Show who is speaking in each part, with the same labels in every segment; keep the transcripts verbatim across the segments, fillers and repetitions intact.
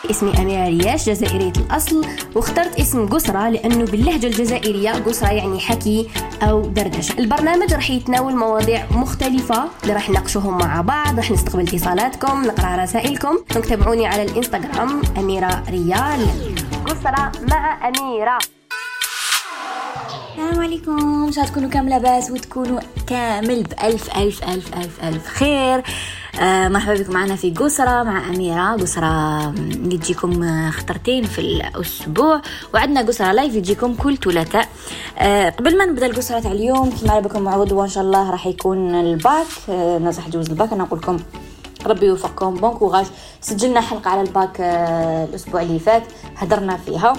Speaker 1: اسمي أميرة رياش، جزائرية الأصل، واخترت اسم قسرة لأنه باللهجة الجزائرية قسرة يعني حكي أو دردشة. البرنامج رح يتناول مواضيع مختلفة اللي رح نناقشوهم مع بعض، رح نستقبل اتصالاتكم، نقرأ رسائلكم. تابعوني على الإنستغرام أميرة ريال. قسرة مع أميرة.
Speaker 2: السلام عليكم، ان شاء الله تكونوا كامل لاباس وتكونوا كامل بألف ألف ألف ألف ألف خير. آه مرحبا بكم معنا في قسرة مع أميرة. قسرة اللي تجيكم خطرتين في الأسبوع، وعندنا قسرة لايف يجيكم كل ثلاثاء. آه قبل ما نبدأ القسرة تاع اليوم كما على بكم معود، وإن شاء الله راح يكون الباك. آه نصح جوز الباك، أنا أقول لكم ربي يوفقكم. بون كوراج. سجلنا حلقة على الباك آه الأسبوع اللي فات هدرنا فيها،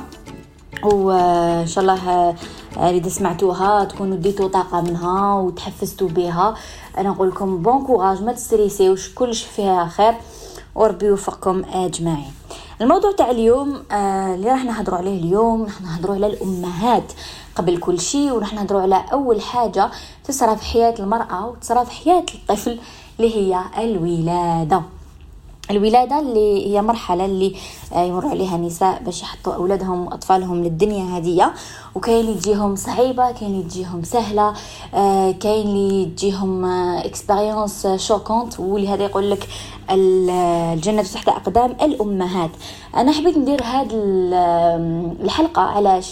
Speaker 2: وإن شاء الله إذا سمعتوها تكونوا ديتوا طاقة منها وتحفزتوا بها. أنا أقول لكم بون كوراج، ما تستريسيوش، كلش فيها خير وربي يوفقكم أجمعين. الموضوع تاع اليوم آه اللي راح نهضروا عليه اليوم، راح نهضروا على الأمهات قبل كل شيء، وراح نهضروا على أول حاجة تصرى في حياة المرأة وتصرى في حياة الطفل اللي هي الولادة. الولادة اللي هي مرحلة اللي يمر عليها النساء باش يحطوا أولادهم وأطفالهم للدنيا هذه، وكاين اللي تجيهم صعيبة، كاين اللي تجيهم سهلة، كاين اللي تجيهم اكسبيرينس شوكونت، واللي هذا يقول لك الجنة تحت أقدام الأمهات. أنا حبيت ندير هذه الحلقة علاش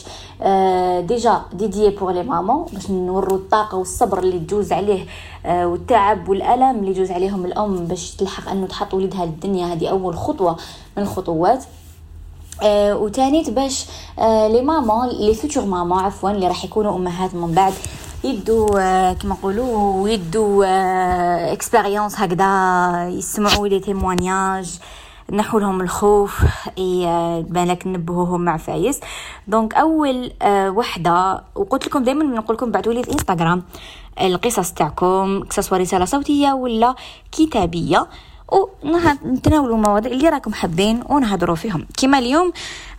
Speaker 2: ديجا ديديي بور لي مامون، باش نوروا الطاقة والصبر اللي تجوز عليه والتعب والألم اللي يجوز عليهم الأم باش تلحق أنه تحط ولدها للدنيا. هذه أول خطوة من الخطوات. آه وتانيت باش آه لي ماما لي فيتور ماما عفوا اللي راح يكونوا أمهات من بعد يدوا آه كما نقولوا يدوا آه اكسبيرينس هكذا، يسمعوا لي تيموانياج، نحو لهم الخوف، بالك ننبهوهم مع فايس. دونك اول أه وحده، وقلت لكم دائما نقول لكم بعثوا لي في انستغرام القصص تاعكم، سواء رساله صوتيه ولا كتابيه، ونتناولوا المواضيع اللي راكم حابين ونهضروا فيهم. كما اليوم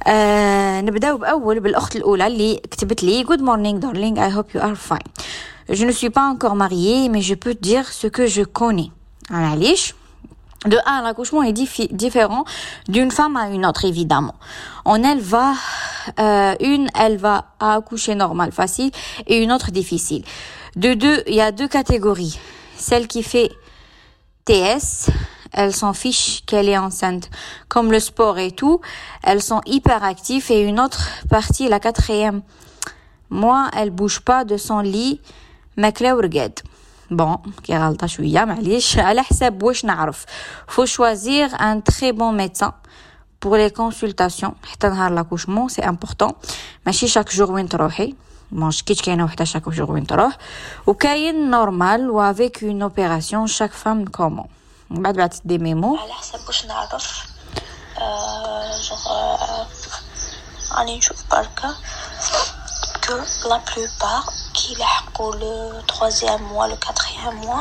Speaker 2: أه نبداو باول بالاخت الاولى اللي كتبت لي: Good morning darling, I hope you are fine. Je ne suis pas encore mariée mais je peux te dire ce que je connais. علاش؟ De un, l'accouchement est diffi- différent d'une femme à une autre, évidemment. En elle va, euh, une, elle va accoucher normal, facile, et une autre difficile. De deux, il y a deux catégories. Celle qui fait T S, elle s'en fiche qu'elle est enceinte. Comme le sport et tout, elles sont hyper actives. Et une autre partie, la quatrième mois, elle bouge pas de son lit, ماكلة ورقاد. Bon, كي غلطة شوية معليش، على حساب واش نعرف. Faut choisir un très bon médecin pour les consultations حتى نهار l'accouchement, c'est important. ماشي شاك جور وين تروحي، ماش كيش كاينة وحدة شاك جور وين تروح، وكاين نورمال و avec une opération chaque femme comment. بعد بعد دي ميمو
Speaker 3: على حساب واش نعرف. euh, genre euh, راني نشوف بركة que la plupart qui يلحقوا le troisième mois, le quatrième mois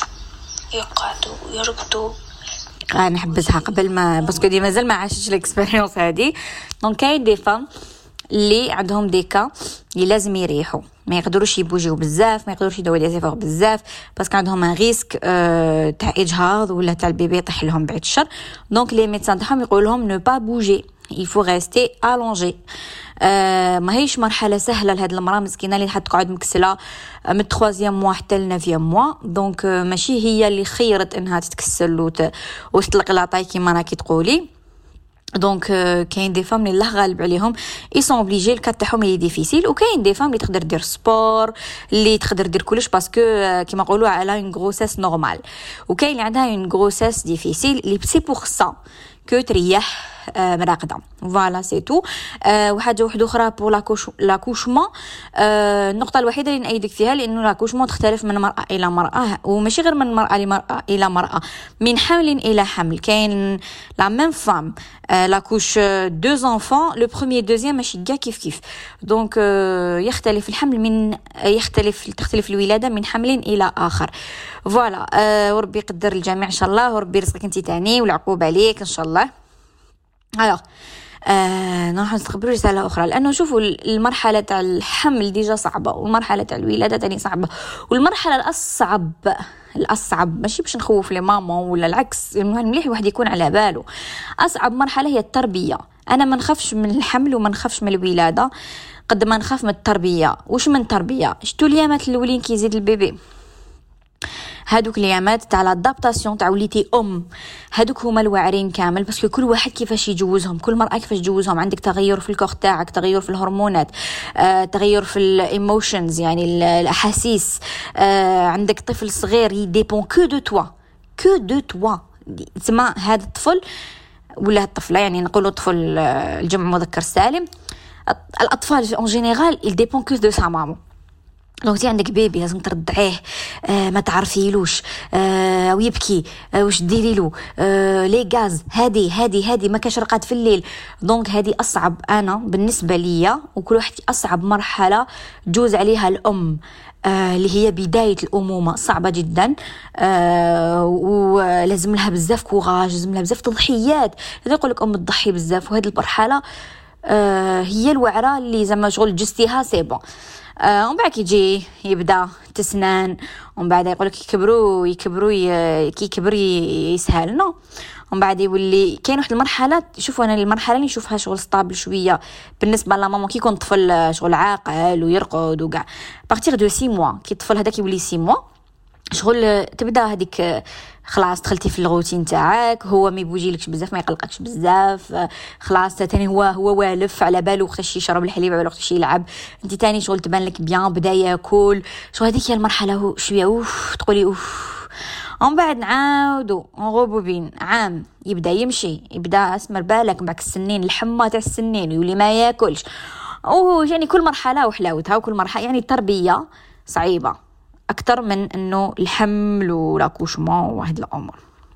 Speaker 3: يقعدوا يرقدوا.
Speaker 2: انا نحبسها قبل ما باسكو دي مازال ما عاشتش الاكسبيريونس هذه. دونك كاين دي فام اللي عندهم دي كا اللي لازم يريحوا، ما يقدروش يبوجيو بزاف، ما يقدروش يداو لي زيفور بزاف باسكو عندهم ان ريسك أه تاع اجهاض ولا تاع البيبي يطيح لهم بعد الشر. دونك لي ميدسان تاعهم يقول لهم نو با بوجي، il faut rester allongé. آه ما هيش مرحله سهله لهاد المراه مسكينه اللي حد تقعد مكسله من الثلاثيام موا حتى النافيام موا. دونك آه ماشي هي اللي خيرت انها تتكسل وت... وتطلق لاطاي كيما راكي تقولي. دونك آه كاين دي فام اللي الله غالب عليهم اي سون اوبليجي الكات تاعهم لي ديفيسيل، وكاين دي فام اللي تقدر دير سبور، اللي تقدر دير كلش باسكو آه كيما نقولوا على اون غروسيس نورمال، وكاين اللي عندها اون غروسيس ديفيسيل اللي سي بور سا كو تريح آه مراقده. فوالا سي تو. آه وحاجه واحده اخرى بور لاكوش لاكوشمون. آه النقطه الوحيده اللي نأيدك فيها لانه لاكوشمون تختلف من مراه الى مراه، وماشي غير من مراه لمراه الى مراه، من حمل الى حمل. كاين لا ميم فام آه لاكوش دو زانفون، لو بروميير دوزيام ماشي كاع كيف كيف. دونك آه يختلف الحمل من يختلف تختلف الولاده من حمل الى اخر. فوالا آه وربي يقدر الجميع ان شاء الله، وربي يرزقك انت تاني والعقوب عليك ان شاء الله. الوغ آه نروح نستقبلوا رسالة أخرى، لأنه شوفوا المرحلة تاع الحمل ديجا صعبة، والمرحلة تاع الولادة تاني صعبة، والمرحلة الأصعب الاصعب ماشي باش نخوف لي ماما ولا العكس، المهم مليح واحد يكون على باله. اصعب مرحله هي التربيه. انا ما نخافش من الحمل وما نخافش من الولاده قد ما نخاف من التربيه. واش من تربيه؟ شتو اليامات الاولين كيزيد البيبي، هادوك اليامات تاع لادابطاسيون تاع وليتي ام، هادوك هما الواعرين كامل، باسكو كل واحد كيفاش يجوزهم، كل مرأة كيفاش تجوزهم. عندك تغير في الكوخ تاعك، تغير في الهرمونات، آه، تغير في الايموشنز يعني الاحاسيس، آه، عندك طفل صغير يديبون كو دو توا كو دو توا تسمى هذا الطفل ولا الطفله، يعني نقولوا طفل الجمع مذكر سالم. الاطفال اون جينيرال ils dépendent que de sa maman. لو تي عندك بيبي لازم ترضعيه، آه ما تعرفيلوش، آه ويبكي، آه واش ديري له، آه لي غاز، هادي هادي هادي ما كاش رقاد في الليل. دونك هادي اصعب انا بالنسبه ليا، وكل واحد اصعب مرحله جوز عليها الام، آه اللي هي بدايه الامومه، صعبه جدا. آه ولازم لها بزاف كوراج، لازم لها بزاف تضحيات. هذا يقول لك ام تضحي بزاف، وهذه المرحله آه هي الوعره اللي زعما شغل جستيها سي بون. آه ومن بعد كيجي يبدا تسنان، ومن بعد يقول لك يكبروا يكبروا كي يكبر يسهل نو. ومن بعد يولي كاين واحد المرحله، شوفوا انا المرحله اللي نشوفها شغل ستابل شويه بالنسبه لماما كي يكون طفل شغل عاقل ويرقد وكاع، بارتيغ دو ستة موا كي الطفل هذاك يولي ستة موا شغل تبدا هذيك خلاص دخلتي في الروتين تاعك، هو ما يبوجيلكش بزاف، ما يقلقكش بزاف، خلاص تاني هو هو والف على باله وقتاش يشرب الحليب، على وقتاش يلعب، انت تاني شغل تبان لك بيان، بدا ياكل شغل. هذيك هي المرحله شويه اوف تقولي اوف. ومن بعد نعاودو غوبوبين عام يبدا يمشي، يبدا اسمر بالك معك السنين، الحمى تاع السنين، يولي ما ياكلش. او يعني كل مرحله وحلاوتها، وكل مرحله يعني التربيه صعيبه اكثر من انه الحمل ولاكوشمون وهاد الامور.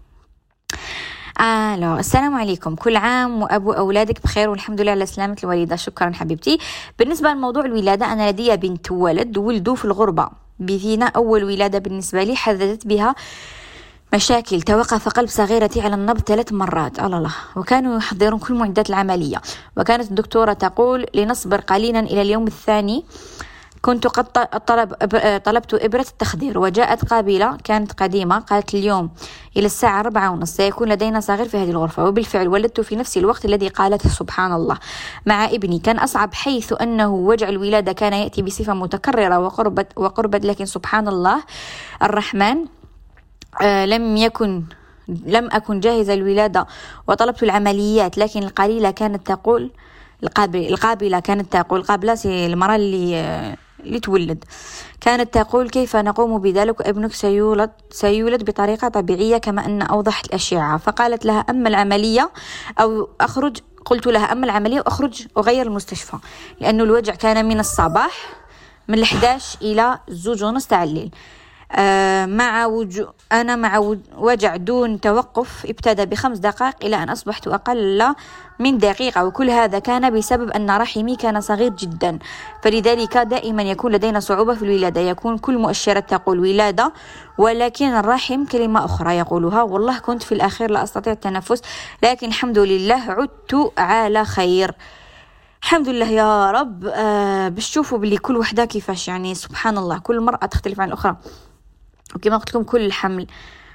Speaker 2: الو السلام عليكم، كل عام وابو اولادك بخير والحمد لله على سلامه الوالده. شكرا حبيبتي. بالنسبه لموضوع الولاده، انا لدي بنت ولد ولدوا في الغربه بثينا. اول ولاده بالنسبه لي حدثت بها مشاكل، توقف قلب صغيرتي على النبض ثلاث مرات الله، وكانوا يحضرون كل معدات العمليه، وكانت الدكتوره تقول لنصبر قليلا. الى اليوم الثاني كنت قد طلب طلبت إبرة التخدير وجاءت قابلة، كانت قديمة، قالت اليوم إلى الساعة أربعة ونص سيكون لدينا صغير في هذه الغرفة. وبالفعل ولدت في نفس الوقت الذي قالته سبحان الله مع ابني. كان أصعب حيث أنه وجع الولادة كان يأتي بصفة متكررة وقربت, وقربت لكن سبحان الله الرحمن آه لم يكن لم أكن جاهزة للولادة وطلبت العمليات، لكن القليلة كانت تقول القابلة, القابلة كانت تقول قابلة المرأة اللي آه اللي تولد كانت تقول كيف نقوم بذلك وابنك سيولد سيولد بطريقة طبيعية كما أن أوضحت الأشعة. فقالت لها أما العملية أو أخرج. قلت لها أما العملية وأخرج وغير المستشفى، لأنه الوجع كان من الصباح من الحداش إلى الزوج ونص تاع الليل. آه مع وجو أنا مع وجع دون توقف ابتدى بخمس دقائق إلى أن أصبحت أقل من دقيقة، وكل هذا كان بسبب أن رحمي كان صغير جدا، فلذلك دائما يكون لدينا صعوبة في الولادة. يكون كل مؤشرات تقول ولادة، ولكن الرحم كلمة أخرى يقولها. والله كنت في الأخير لا أستطيع التنفس، لكن الحمد لله عدت على خير. الحمد لله يا رب. آه باش تشوفوا بلي كل وحدة كيفاش، يعني سبحان الله كل مرأة تختلف عن الأخرى. وكما قلت لكم كل حمل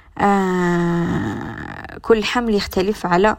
Speaker 2: آه كل حمل يختلف على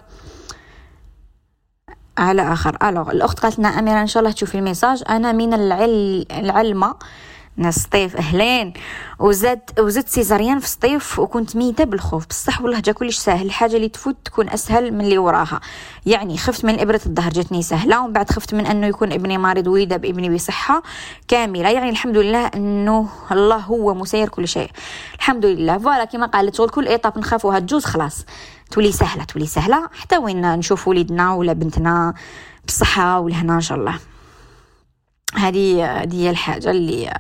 Speaker 2: على آخر. ألوغ الأخت قالت لنا أميرة إن شاء الله تشوفي الميساج. أنا من العل... العلمة ناس طيف أهلين، وزاد وزدت سيزاريان في الصيف وكنت ميتة بالخوف. بصح والله جا كلش سهل، الحاجة اللي تفوت تكون أسهل من اللي وراها. يعني خفت من إبرة الظهر جاتني سهلة، ومن بعد خفت من أنه يكون ابني مريض ويدا بابني بصحة كاملة. يعني الحمد لله أنه الله هو مسير كل شيء الحمد لله. فوالا كما قالت شغل كل إيطاب نخافوها تجوز خلاص تولي سهلة تولي سهلة حتى وين نشوف وليدنا ولا بنتنا بصحة والهنا إن شاء الله. هذه هذه الحاجة اللي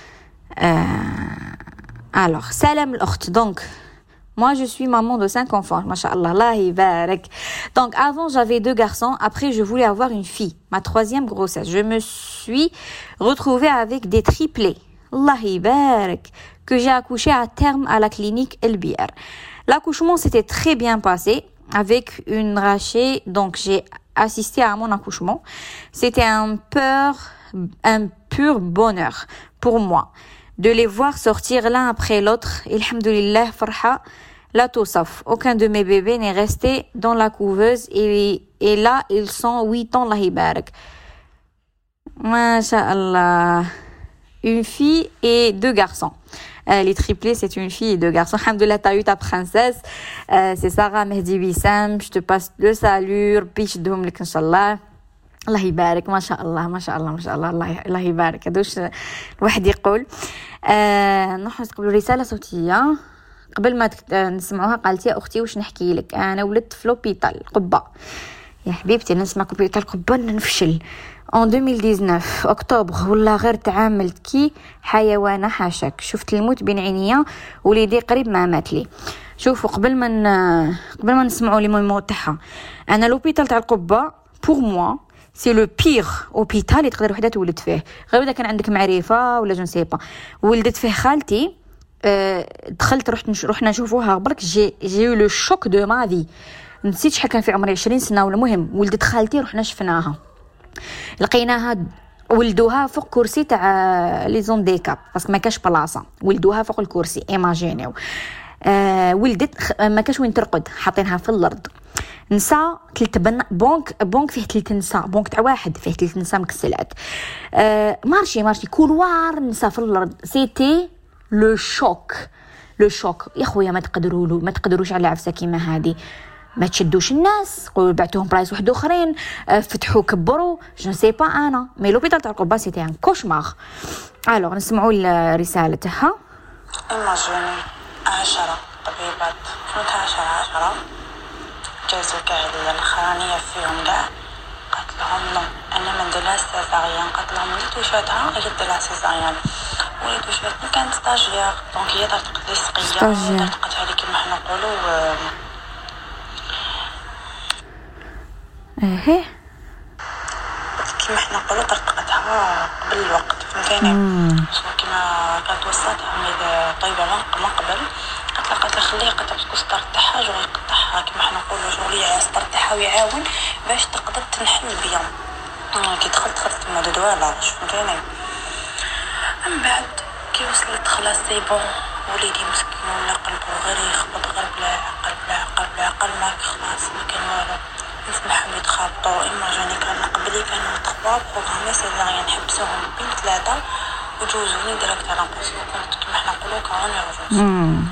Speaker 2: alors سلام الأخت. donc moi je suis maman de cinq enfants machallah Allah يبارك. donc avant j'avais deux garçons, après je voulais avoir une fille, ma troisième grossesse je me suis retrouvée avec des triplés Allah يبارك que j'ai accouché à terme à la clinique El Biar. L'accouchement s'était très bien passé avec une rachée, donc j'ai assisté à mon accouchement. C'était un pur, un pur bonheur pour moi. de les voir sortir l'un après l'autre. Alhamdoulilah, farha la توصف. Aucun de mes bébés n'est resté dans la couveuse et, et là ils sont huit ans, Allah يبارك. Masha'Allah. Une fille et deux garçons. Euh, les triplés, c'est une fille et deux garçons. Alhamdoulilah, t'as eu ta princesse. Euh, c'est Sarah Mehdi Wissam. Je te passe le salut. Biche doum lek inshallah. الله يبارك ما شاء الله ما شاء الله ما شاء الله الله الله يبارك. هذوش الواحد يقول آه نروح نقبلوا رسالة صوتية قبل ما نسمعوها. قالت يا أختي وش نحكي لك، أنا ولدت في لوبيتال قبة. يا حبيبتي نسمع لوبيتال قبة نفشل en deux mille dix-neuf أكتوبر والله غير تعاملت كي حيوانة حاشاك. شفت الموت بين عينيا وليدي قريب ما مات لي. شوفوا قبل ما قبل ما نسمعوا لي مو تاعها، أنا لوبيتال تاع القبة pour moi سي لو بيغ اوبيتال اللي تقدر وحده تولد فيه، غير اذا كان عندك معرفه ولا جون سي با. ولدت فيه خالتي، أه دخلت رحت نش... رحنا نشوفوها برك. جي جي لو شوك دو ما في، نسيت شحال كان في عمري عشرين سنه ولا مهم. ولدت خالتي رحنا شفناها، لقيناها ولدوها فوق كرسي تاع لي زون ديكاب باسكو ما كاش بلاصه، ولدوها فوق الكرسي. ايماجينيو أه ولدت ما كاش وين ترقد، حاطينها في الارض. نساء ثلاث بن بونك بونك فيه ثلاث نساء، بونك تاع واحد فيه ثلاث نساء مكسلات. أه مارشي مارشي كولوار نساء في الارض. سيتي لو شوك لو شوك يا خويا. ما تقدروا له ما تقدروش على عفسه كيما هذه. ما تشدوش الناس، قولوا بعتوهم برايس واحد اخرين، أه فتحوا كبروا جو سي با انا مي لوبيتال تاع القبه سيتي ان كوشمار. الوغ نسمعوا الرساله تاعها.
Speaker 3: ايماجيني عشرة طبيبات كنت عشرة عشرة جازوا كاع الاخرانيه فيهم كاع. قالت لهم نو انا ما نديرلهاش سيزاريان. قالت لهم وليدو شاتها هي ديرلها سيزاريان. وليدو شاتني كانت ستاجير دونك هي طرطقت لي سقيه طرطقت علي كيما حنا نقولوا
Speaker 2: ايه
Speaker 3: كيما حنا نقولوا طرطقتها قبل الوقت فهمتيني. كيما كانت وصلتها مي طيبه من قبل. قالت لها قالت لها خليه قطع باسكو السطر تاعها جو يقطعها كيما حنا نقولوا شغل السطر تاعها ويعاون باش تقدر تنحل بيان. كي دخلت دخلت مود دوالا فهمتيني. من بعد كي وصلت خلاص سي بون وليدي مسكين ولا قلبه غير يخبط غير بلا عقل بلا عقل بلا عقل ما خلاص ما كان والو. نسمعهم يتخابطوا. ايماجيني كان قبلي كانوا تخوا بروغرامي سيزاريان نحبسوهم بين ثلاثه وجوزوني ديريكت على نقص كنت كيما حنا نقولوا كروني رجوز.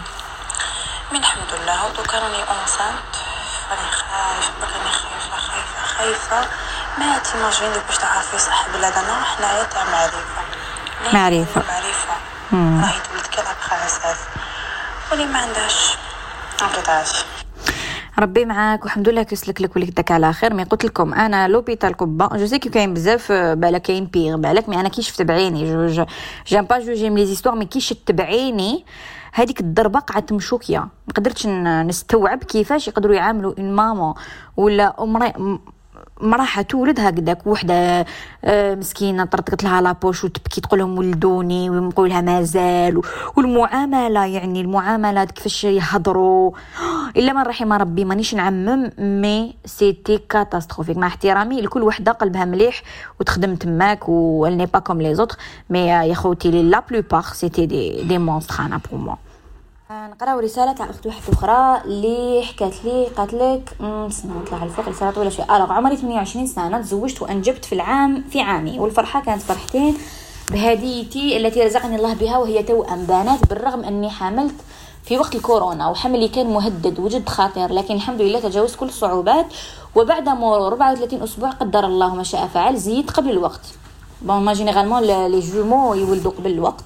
Speaker 3: من الحمد لله ودوكا راني اونسانت راني خايفه راني خايفه خايفه خايفه ما تيماجيني باش تعرفي صح بلادنا حنايا تاع معرفه
Speaker 2: معرفه
Speaker 3: معرفه راهي تولد كذا بخا اساس ولي ما عندهاش ما عرفتهاش.
Speaker 2: ربي معاك والحمد لله كيسلك لك وليك داك على خير. مي قلت لكم انا لوبيتال قبه جو سي كي كاين بزاف بالك كاين بيغ بالك مي انا كي شفت بعيني جو جيم با جوجي مي لي زيستوار مي كي شفت بعيني هذيك الضربه قعدت مشوكيه. ما قدرتش نستوعب كيفاش يقدروا يعاملوا ان ماما ولا ام مراه تولد هكذاك وحده مسكينه طرطقت لها لابوش وتبكي تقول لهم ولدوني ونقول لها مازال. والمعامله يعني المعامله كيفاش يهضروا الا من رحم ربي مانيش نعمم مي سيتي كاتاستروفيك. مع احترامي لكل وحده قلبها مليح وتخدم تماك و elle n'est pas comme les autres مي يا خوتي لا plupart c'était des des monstres انا pour moi. نقراو رساله تاع اخت واحده اخرى اللي حكات لي قالت لك نسمع نطلع الفوق رساله طويله شويه. الوغ عمري ثمانية وعشرين سنه تزوجت وانجبت في العام في عامي والفرحه كانت فرحتين بهديتي التي رزقني الله بها وهي توأم بنات بالرغم اني حملت في وقت الكورونا وحملي كان مهدد وجد خطير لكن الحمد لله تجاوزت كل الصعوبات وبعد مرور أربعة وثلاثين اسبوع قدر الله ما شاء فعل زيد قبل الوقت. بون ما جينيرالمون لي جومو يولدوا قبل الوقت.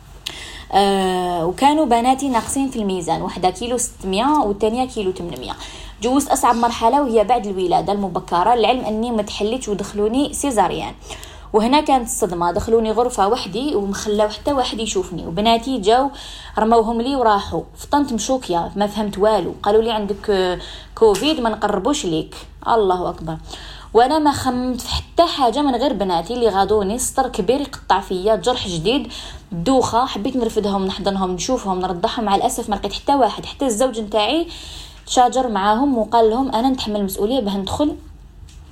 Speaker 2: آه وكانوا بناتي ناقصين في الميزان واحدة كيلو ستمية والثانية كيلو ثمانمية. جوزت أصعب مرحلة وهي بعد الولادة المبكرة العلم أني ما تحليتش ودخلوني سيزاريان وهنا كانت الصدمة. دخلوني غرفة وحدي ومخلاو حتى واحد يشوفني وبناتي جاو رموهم لي وراحوا. فطنت مشوكية ما فهمت والو. قالوا لي عندك كوفيد ما نقربوش ليك. الله أكبر. وانا ما خممت في حتى حاجه من غير بناتي اللي غادوني سطر كبير يقطع فيا جرح جديد دوخه. حبيت نرفدهم نحضنهم نشوفهم نرضعهم مع الاسف ما لقيت حتى واحد. حتى الزوج نتاعي تشاجر معاهم وقال لهم انا نتحمل المسؤوليه باه ندخل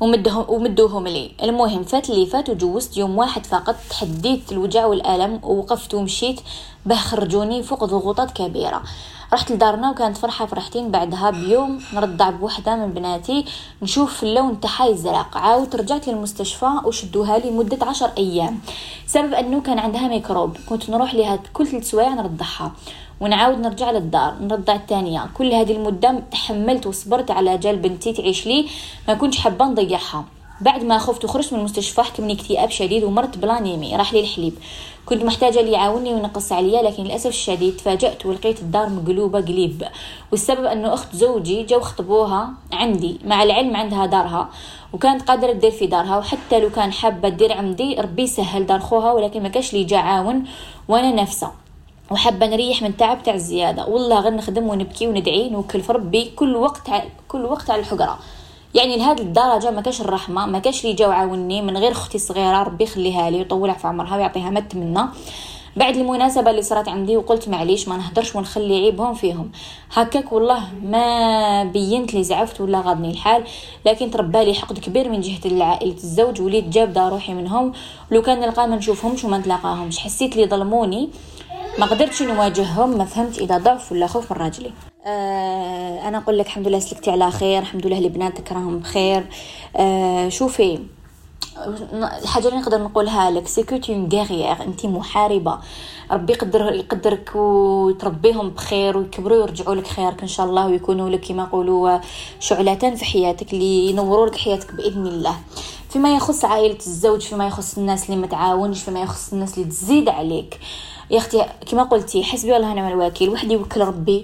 Speaker 2: ومدهم ومدوهم لي. المهم فات اللي فات وجوزت يوم واحد فقط، تحديت الوجع والألم ووقفت ومشيت به خرجوني فوق ضغوطات كبيرة. رحت لدارنا وكانت فرحة فرحتين. بعدها بيوم نرضع بوحدة من بناتي نشوف اللون تاعها يزرق. عاود رجعت للمستشفى وشدوها لي مدة عشر أيام سبب أنه كان عندها ميكروب. كنت نروح لها كل ثلاث سوايع نرضعها ونعاود نرجع للدار نرضع الثانية. كل هذه المدة تحملت وصبرت على جال بنتي تعيش لي، ما كنتش حابة نضيعها. بعد ما خفت وخرجت من المستشفى حكمني اكتئاب شديد ومرت بلانيمي، راح لي الحليب. كنت محتاجة اللي يعاوني وينقص عليا، لكن للأسف الشديد تفاجأت ولقيت الدار مقلوبة قليب. والسبب أنه أخت زوجي جو خطبوها عندي، مع العلم عندها دارها وكانت قادرة تدير في دارها، وحتى لو كان حابة تدير عندي ربي سهل دار خوها، ولكن ما كاش لي جا عاون وانا نفسه وحابة نريح من تعب تاع الزيادة. والله غير نخدم ونبكي وندعي نوكل في ربي كل وقت ع... كل وقت على الحجرة. يعني لهذه الدرجة ما كاش الرحمة، ما كاش لي جاو عاوني من غير اختي الصغيرة ربي يخليها لي ويطولها في عمرها ويعطيها ما تمنى. بعد المناسبة اللي صارت عندي وقلت معليش ما نهدرش ونخلي عيبهم فيهم هكاك، والله ما بينت لي زعفت ولا غضني الحال، لكن تربى لي حقد كبير من جهة العائلة الزوج وليت جابدة روحي منهم. ولو كان نلقى ما نشوفهمش وما نتلاقاهمش، حسيت لي ظلموني ما قدرتش نواجههم، ما فهمت إذا ضعف ولا خوف من راجلي. آه أنا أقول لك الحمد لله سلكتي على خير، الحمد لله لبناتك راهم بخير. آه شوفي الحاجة اللي نقدر نقولها لك سيكوتي مغيغ، أنتي محاربة، ربي يقدر يقدرك وتربيهم بخير ويكبروا ويرجعوا لك خيرك إن شاء الله، ويكونوا لك كما يقولوا شعلتان في حياتك اللي ينوروا لك حياتك بإذن الله. فيما يخص عائلة الزوج، فيما يخص الناس اللي متعاونش، فيما يخص الناس اللي تزيد عليك، يا اختي كما قلتي حسبي الله ونعم الوكيل، وحدي يوكل ربي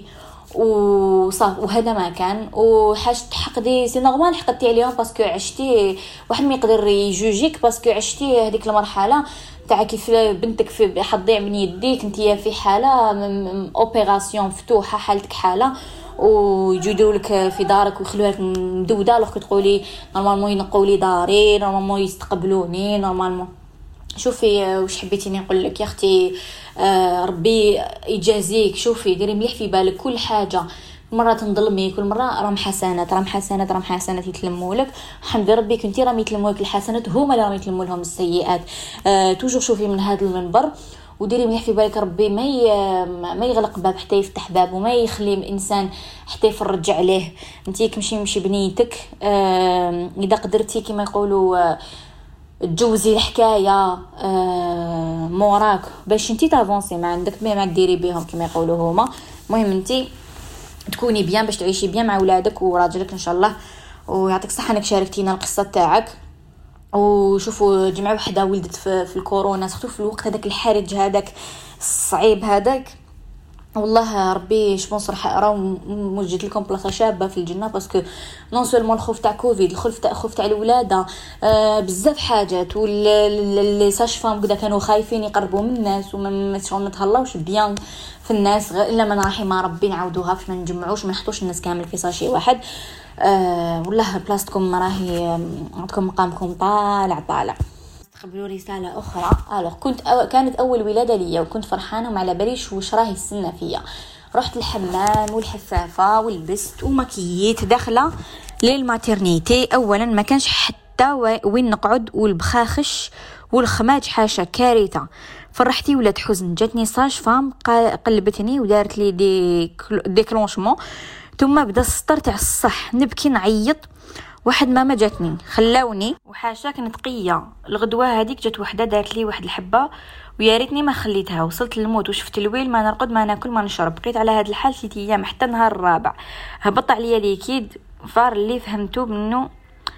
Speaker 2: وصاف. وهذا ما كان وحاجه حقدي سي نورمال حقدتي عليهم باسكو عشتي، واحد ما يقدر يجوجيك باسكو عشتي هذيك المرحله تاع كيف بنتك في حضيع من يديك انتيا في حاله اوبيراسيون مفتوحه حالتك حاله، ويجوا يديروا لك في دارك ويخلوها لك مدوده، لو كتقولي نورمالمون ينقوا لي داري، نورمالمون يستقبلوني، نورمالمون. شوفي واش حبيتيني نقول لك يا اختي، آه ربي يجازيك. شوفي ديري مليح في بالك كل حاجه، مره تنظلمي كل مره راهم حسنات راهم حسنات راهم حسنات يتلموا لك، الحمد ربي كنتي راهم يتلموا لك الحسنات، هما اللي راهم يتلموا لهم السيئات. آه توجور شوفي من هذا المنبر وديري مليح في بالك ربي ما ما يغلق باب حتى يفتح باب، وما يخلي الانسان حتى يفرج عليه. انتي كمشي مشي بنيتك، آه اذا قدرتي كما يقولوا آه تجوزي الحكايه آه موراك باش انتي تافونسي ما عندك ما ديري بهم كما يقولوا هما. المهم انتي تكوني بيان باش تعيشي بيان مع اولادك وراجلك ان شاء الله، ويعطيك الصحه انك شاركتينا القصه تاعك. وشوفوا جمعه وحده ولدت في, في الكورونا، سورتو في الوقت هذاك الحرج هذاك الصعيب هذاك، والله ربي شبون صراحه راه موجد لكم بلاصه شابه في الجنه، باسكو نون سولمون الخوف تاع كوفيد، الخوف تاع خوف تاع الولاده، آه بزاف حاجات، واللي ساش فام كذا كانوا خايفين يقربوا من الناس وما ما تهلاوش بيان في الناس، الا من رحم ربي نعاودوها باش ما نجمعوش ما نحطوش الناس كامل في ساشي واحد. آه والله بلاصتكم راهي عندكم مقامكم طالع طالع. قبلوا رسالة أخرى. ألوغ كنت أو... كانت أول ولادة لي وكنت فرحانة وما على باليش واش راهي السنة فيا. رحت الحمام والحفافة ولبست ومكييت داخلة للماتيرنيتي. أولا ما كانش حتى وين نقعد، والبخاخش والخماج حاشا كارثة. فرحتي ولات حزن. جاتني ساج فام قلبتني ودارت لي دي ديكلونشمون، ثم بدا السطر تاع الصح. نبكي نعيط، واحد ما ما جاتني خلاوني وحاشاك نتقيه. الغدوه هذيك جات وحده دارت لي واحد الحبه ويا ريتني ما خليتها. وصلت للموت وشفت الويل، ما نرقد ما ناكل ما نشرب. بقيت على هذا الحال ثلاث ايام حتى النهار الرابع هبط عليا ليكيد فار اللي فهمته منه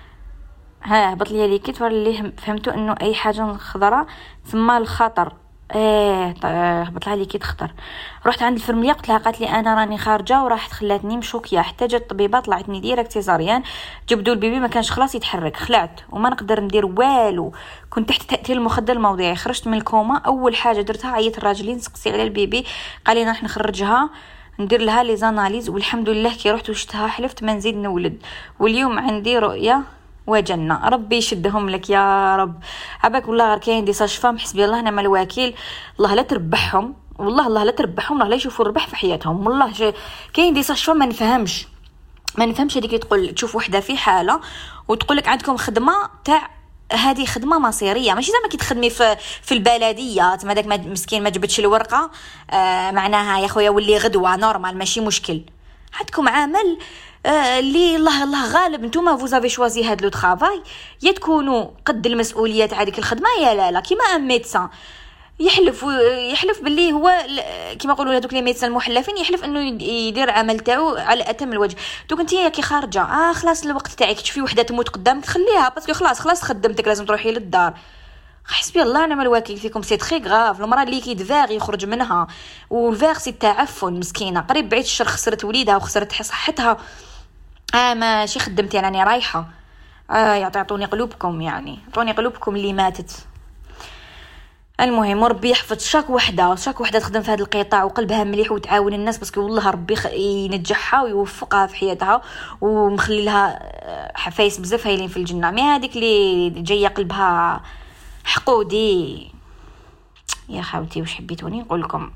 Speaker 2: ها هبط ليا ليكيد فار اللي فهمته انه اي حاجه خضراء ثم الخطر. ايه هبط لها ليكيد خطر. رحت عند الفرمليه قلت لها، قالت لي انا راني خارجه، وراحت خلاتني مشوكيه. حتى جات الطبيبه طلعتني ديريكت سيزاريان، جبدوا البيبي ما كانش خلاص يتحرك. خلعت وما نقدر ندير والو، كنت تحت تاثير المخدر الموضعي. خرجت من الكوما، اول حاجه درتها عيط الراجلين نسقسي على البيبي، قال لي راح نخرجها ندير لها لي زاناليز، والحمد لله كي رحت وشتها حلفت ما نزيد نولد. واليوم عندي رؤيه وجنة. ربي يشدهم لك يا رب. عباك والله غير كاين دي ساشفام حسبي الله نعم الوكيل، الله لا تربحهم، والله الله لا تربحهم، الله لا يشوفوا الربح في حياتهم. والله كاين دي ساشفام ما نفهمش ما نفهمش هذيك اللي تقول تشوف وحده في حاله وتقول لك عندكم خدمه تاع هذه خدمه مصيريه، ماشي زعما كي تخدمي في في البلديه تما داك مسكين ما جبتش الورقه آه معناها يا خويا ولي غدوه نورمال ماشي مشكل. عندكم عمل آه اللي الله الله غالب نتوما فوزافي شوازي هاد لو طرافاي، يا تكونوا قد المسؤوليه تاع هذيك الخدمه يا لا لا. كيما ان ميدسان يحلف يحلف باللي هو كيما يقولوا هذوك لي ميدسان المحلفين، يحلف انه يدير عمل تاعو على اتم الوجه. دوك انت كي خارجه اه خلاص الوقت تاعك تشوفي وحده تموت قدامك تخليها باسكو خلاص خلاص خدمتك لازم تروحي للدار. حسبي الله ونعم الوكيل فيكم. سي تري غاف المراه اللي كي دفاغ يخرج منها والفاغ سي تعفن مسكينه قريب بعيد الشر خسرت وليدها وخسرت صحتها. اه ماشي خدمتي انا راني رايحه اه يعطوني قلوبكم يعني عطوني قلوبكم اللي ماتت. المهم ربي يحفظ شاك وحده شاك وحده تخدم في هذا القطاع وقلبها مليح وتعاون الناس باسكو والله ربي ينجحها ويوفقها في حياتها ومخلي لها حفايس بزاف هايلين في الجنه. مي هذيك اللي جايه قلبها حقودي يا خاوتي واش حبيتوني نقول لكم.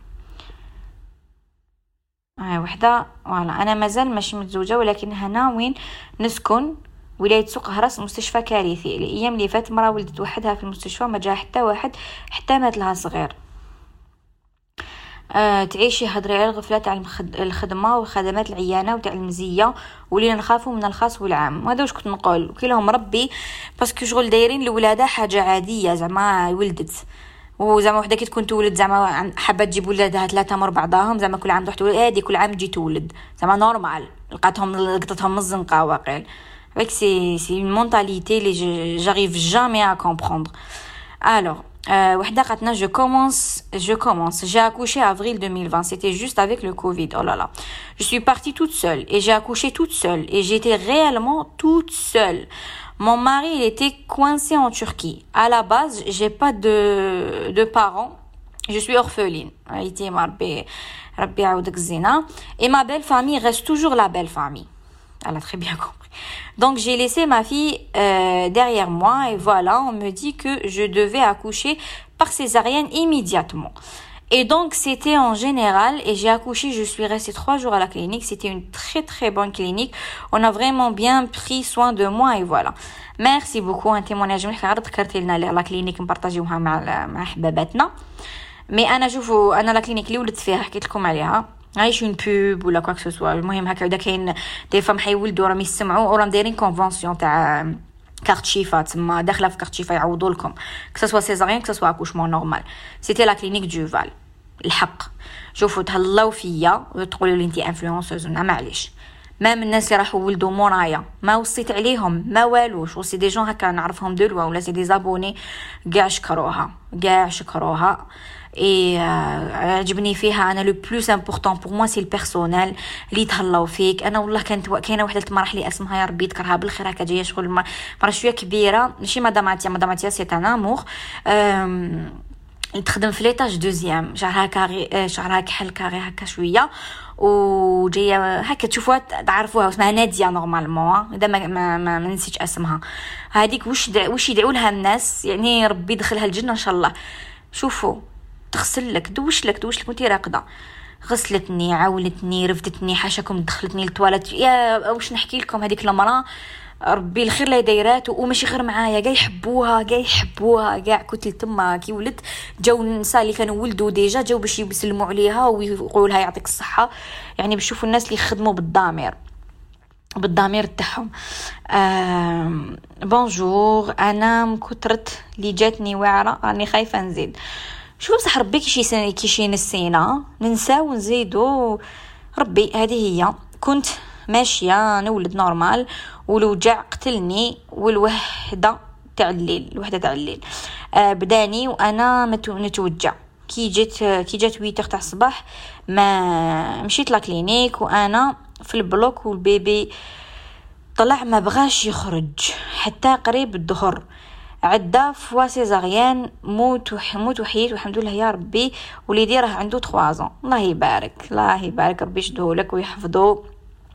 Speaker 2: هاي وحده فوالا انا مازال ماشي متزوجه ولكن هنا وين نسكن ولاية سوق هرس مستشفى كارثي. الايام اللي فات مرا ولدت وحدها في المستشفى ما جا حتى واحد حتى مات لها صغير. أه تعيشي هضري على الغفله تاع الخدمه وخدمات العيانه وتاع المزيه ولينا نخافوا من الخاص والعام. وهذا واش كنت نقول كي لهم ربي باسكو شغل دايرين الولاده حاجه عاديه زعما ولدت وزعما وحده كي تكون تولد زعما حابه تجيب ولادها ثلاثه مر بعضهم زعما كل عام تروح تولد هذه كل عام تجي تولد زعما نورمال لقاتهم لقطتهم من الزنقه واقيل. avec c'est c'est une mentalité les j'arrive jamais à comprendre. Alors euh وحده قالتنا je commence je commence j'ai accouché avril deux mille vingt, c'était juste avec le Covid. Oh là là, je suis partie toute seule et j'ai accouché toute seule et j'étais réellement toute seule. Mon mari il était coincé en Turquie. À la base j'ai pas de de parents, je suis orpheline. Haïti marbi rabbi yaoudek zina. Et ma belle famille reste toujours la belle famille. Elle a très bien compris. Donc j'ai laissé ma fille euh, derrière moi et voilà, on me dit que je devais accoucher par césarienne immédiatement. Et donc c'était en général et j'ai accouché, je suis restée trois jours à la clinique. C'était une très très bonne clinique. On a vraiment bien pris soin de moi et voilà. Merci beaucoup. Un témoignage مليح غير ذكرتي لنا على كلينيك نبارطاجيوها مع مع حباباتنا. مي انا شوفوا انا لا كلينيك اللي ولدت فيها حكيت لكم عليها عايش اون بوب ولا كواك سوسوا. المهم هكا دا كاين دي فام حيولدوا راهم يسمعوا وراهم دايرين كونفونسيون تاع كارت شيفا تما داخله في كارت شيفا يعوضوا لكم كسوا سيزاريان كسوا اكوشمون نورمال. سيتي لا كلينيك دو فال. الحق شوفوا تهلاو فيا وتقولوا لي انتي انفلونسوز ما معليش ما من الناس اللي راحوا ولدوا مورايا ما وصيت عليهم ما والوش وصي دي جون هكا نعرفهم دو لوا ولا سي دي زابوني كاع شكروها كاع شكروها. اي عجبني فيها انا لو بلوس امبورطون بور موا سي البيرسونيل اللي تهلاو فيك. انا والله كانت كاينه وحده ما راح لي اسمها يا ربي يذكرها بالخير هكا جايه شغل مرة شويه كبيره ماشي مدام عتيا مدام عتيا سي ان امور تخدم في ليطاج دوزيام شعرها كاري شعرها كحل كاري هكا شويه وجايه هكا تشوفوها تعرفوها اسمها ناديه نورمالمون اذا ما ما, ما نسيتش اسمها. هذيك واش دع واش يدعوا لها الناس يعني ربي يدخلها الجنه ان شاء الله. شوفوا تغسل لك دوش لك دوش لك وانتي راقده غسلتني عاونتني رفدتني حاشاكم دخلتني للتواليت يا واش نحكي لكم. هذيك المراه ربي الخير لا دايرات وماشي غير معايا كاع يحبوها كاع يحبوها كاع كنت تما كي ولدت جاو النساء اللي كانوا ولدوا ديجا جاو باش يسلموا عليها ويقولوا لها يعطيك الصحه يعني باش يشوفوا الناس اللي يخدموا بالضمير بالضمير تاعهم. بونجور انا مكثرت اللي جاتني واعره راني خايفه نزيد. شوف بصح ربي كيشي كيشي نسينا ننساو ونزيدو ربي. هذه هي كنت ماشيه نولد نورمال والوجع قتلني والوحده تاع الليل الوحده تاع الليل آه بداني وانا نتوجع. كي جيت كي جات ثمانية تاع الصباح ما مشيت لا كلينيك وانا في البلوك والبيبي طلع ما بغاش يخرج حتى قريب الظهر. عدا فوا سيزاريان موت موت وحيد والحمد لله يا ربي. وليدي راه عنده ثلاثة ans. الله يبارك الله يبارك ربي يشدوه لك ويحفظه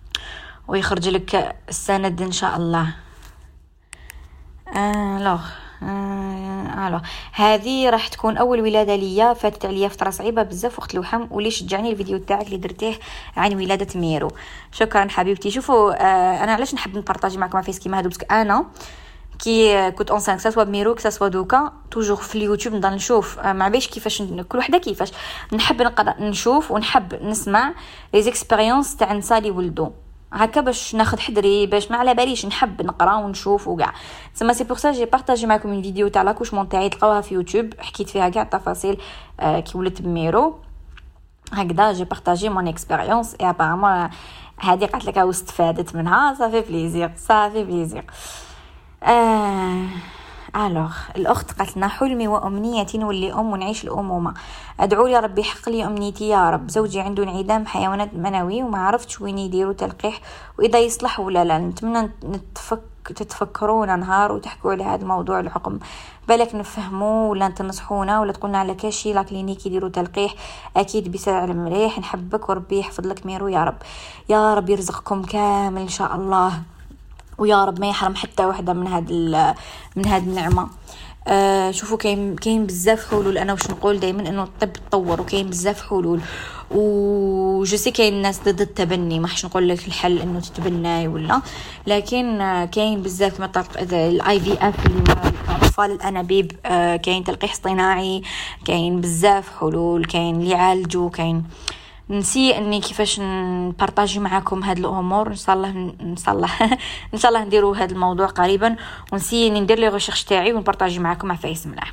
Speaker 2: ويخرج لك السند ان شاء الله. الوغ آه... الو هذه راح تكون اول ولاده ليا، فاتت عليا فتره صعيبه بزاف وقت الوحم، واللي شجعني الفيديو تاعك اللي درتيه عن ولاده ميرو. شكرا حبيبتي. شوفوا آه انا علاش نحب نبارطاجي معكم فيس كيما هادو، باسكو انا كي كنت اون سانك سوا بميرو كسوا دوكا توجور في اليوتيوب نضل نشوف مع باش كيفاش كل وحده كيفاش نحب نقرا نشوف ونحب نسمع لي زيكسبيريونس تاع الناس اللي ولدوا هكا باش ناخذ حذري، باش ما على باليش نحب نقرا ونشوف وكاع. سما سي بور سا جي بارطاجي معكم اون فيديو تاع لاكوشمون تاعي، تلقاوها في يوتيوب، حكيت فيها كاع التفاصيل آه كي ولدت بميرو هكذا. جي بارطاجي مون اكسبيريونس اي ابارامون هذه قالت لك واستفادت منها، صافي بليزير صافي بليزير. آه... الوغ الاخت قالت لنا حلمي وامنيتي نولي ام ونعيش الامومه، ادعو لي ربي يحقق لي امنيتي يا رب. زوجي عنده انعدام حيوانات منوي وما عرفتش وين يديروا تلقيح واذا يصلح ولا لا. نتمنى نتفك تتفكرونا نهار وتحكوا على هذا الموضوع الحكم، بالك نفهموا ولا تنصحونا ولا تقولنا على كاشي لا كلينيك يديروا تلقيح اكيد بسعر مليح. نحبك وربي يحفظ لك ميرو يا رب. يا رب يرزقكم كامل ان شاء الله، ويا رب ما يحرم حتى وحده من هاد من هاد النعمه. آه شوفوا كاين كاين بزاف حلول. انا واش نقول دائما انه الطب تطور وكاين بزاف حلول، و جو سي كاين ناس ضد التبني، ما حش نقول لك الحل انه تتبناي ولا، لكن آه كاين بزاف كما الاي في اف اللي اطفال الانابيب، آه كاين تلقيح اصطناعي، كاين بزاف حلول، كاين اللي يعالجوا، كاين نسي اني كيفاش نبارطاجي معكم هاد الامور. ان شاء الله ان شاء الله ان شاء الله نديروا هذا الموضوع قريبا، ونسي اني ندير لي ريشيرش تاعي ونبارطاجي معكم مع فايس ملاح.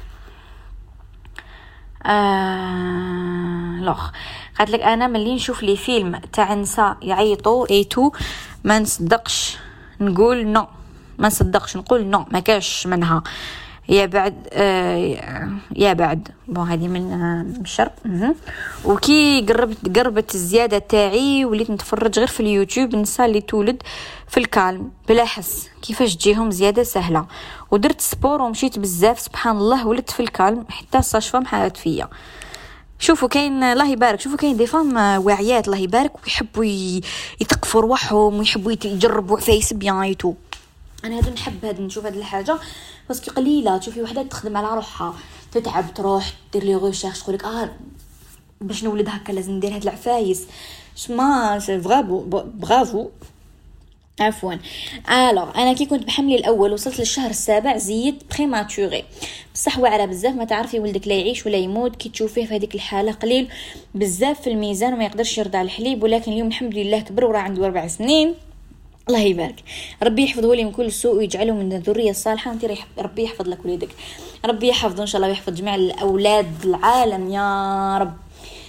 Speaker 2: آه... لوخ قالت لك انا ملي نشوف لي فيلم تاع نساء يعيطوا ايتو ما نصدقش، نقول نو ما نصدقش، نقول نو ما كاش منها يا بعد آه يا بعد بون هذه من آه الشرق. وكي قربت قربت الزياده تاعي وليت نتفرج غير في اليوتيوب النساء اللي تولد في الكالم بلا حس كيفاش تجيهم زياده سهله، ودرت سبور ومشيت بزاف سبحان الله ولدت في الكالم حتى الصشفه محالت فيا. شوفوا كاين الله يبارك، شوفوا كاين دي فام واعيات الله يبارك ويحبوا يتقفوا رواحهم ويحبوا يجربوا فايس بيان ايتو. انا هذا نحب هذا نشوف هذه الحاجه باسكو قليله تشوفي وحده تخدم على روحها تتعب تروح دير لي ريشيرش تقول لك اه باش نولد هكا لازم ندير هاد العفايس شما برافو برافو عفوا. الوغ انا كي كنت بحملي الاول وصلت للشهر السابع زيد بريماتوري بصح واعره بزاف ما تعرفي ولدك لا يعيش ولا يموت كي تشوفيه في هذيك الحاله قليل بزاف في الميزان وما يقدرش يرضع الحليب، ولكن اليوم الحمد لله كبر وراه عنده أربع سنين الله يبارك. ربي يحفظه لي من كل سوء ويجعله من الذريه الصالحه. انت ربي يحفظ لك وليدك، ربي يحفظه ان شاء الله ويحفظ جميع الاولاد العالم يا رب.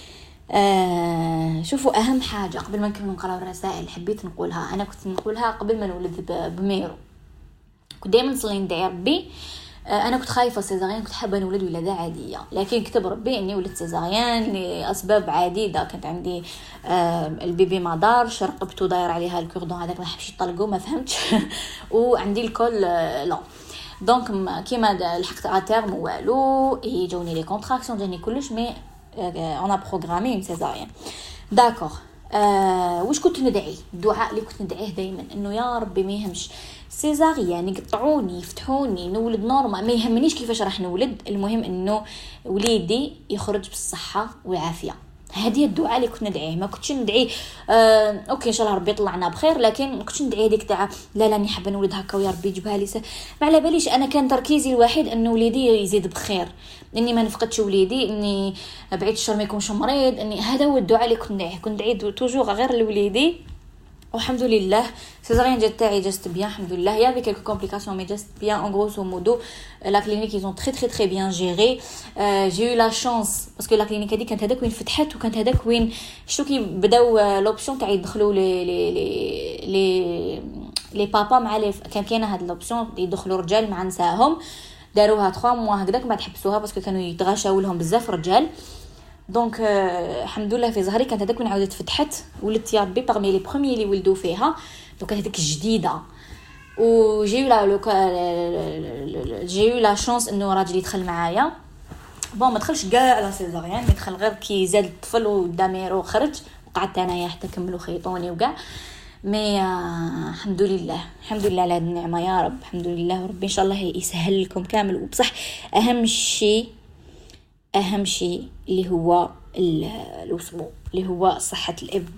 Speaker 2: آه شوفوا اهم حاجه قبل ما نكمل نقرا الرسائل حبيت نقولها، انا كنت نقولها قبل ما نولد بميرو، كنت دائما نصلي ندعي ربي. آه انا كنت خايفه سيزاريان، كنت حابه نولد ولاده عاديه، لكن كتب ربي اني ولدت سيزاريان لاسباب عديده. كانت عندي آه البيبي ما دارش، رقبته داير عليها الكوردون هذاك ما حبش يطلقوا ما فهمتش وعندي الكل آه لا دونك كيما لحقت اتيرم والو يجوني لي كونتراكسيون جاني كلش مي انا بروغرامي اون سيزاريان داكور. آه واش كنت ندعي الدعاء اللي كنت ندعيه دائما انه يا ربي ما يهمش سيزاريان يقطعوني يفتحوني نولد نورمال، ما يهمنيش كيفاش راح نولد، المهم انه وليدي يخرج بالصحه والعافيه. هذه الدعاء اللي كنت ندعيه، ما كنتش ندعي آه اوكي ان شاء الله ربي يطلعنا بخير، لكن ما كنتش ندعي هذيك تاع لا لا اني حابه نولد هكا ويا ربي يجيبها لي س... ما على باليش. انا كان تركيزي الوحيد انه وليدي يزيد بخير، اني ما نفقدش وليدي، اني بعيد الشر ما يكونش مريض، اني هذا هو الدعاء اللي كنت ندعيه. كنت ندعي توجور غير لوليدي والحمد لله سيزاريان جات تاعي جاست بيان الحمد لله. يا في quelques complications mais جاست بيان en grosso modo la clinique ils ont très très très bien géré. euh, j'ai eu la chance parce que la clinique هذه كانت هذاك وين فتحت وكانت هذاك وين شتو كي بداو لوبسيون تاع يدخلوا لي لي لي لي لي بابا مع لي كان كاينه هاد لوبسيون يدخلوا رجال مع نساهم، داروها ثلاثة موا هكذاك بعد حبسوها باسكو كانوا يتغاشاو لهم بزاف رجال. دونك آه الحمد لله في ظهري كانت هذاك وين عاودت فتحت ولدت يا ربي باغمي لي بروميي اللي ولدوا فيها، دونك هذيك جديده. و جي لا لو جي لا شانس انه راجلي يدخل معايا بون ما دخلش كاع على سيزاريان، دخل غير كي زاد الطفل وداميرو خرج وقعدت انايا حتى كملوا خيطوني وكاع. مي آه الحمد لله الحمد لله على هذه النعمه يا رب. الحمد لله وربي ان شاء الله يسهل لكم كامل. وبصح اهم شيء اهم شيء اللي هو الوصول اللي هو صحه الابن.